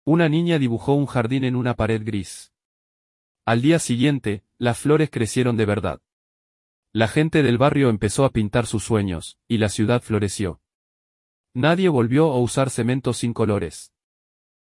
Una niña dibujó un jardín en una pared gris. Al día siguiente, las flores crecieron de verdad. La gente del barrio empezó a pintar sus sueños, y la ciudad floreció. Nadie volvió a usar cemento sin colores.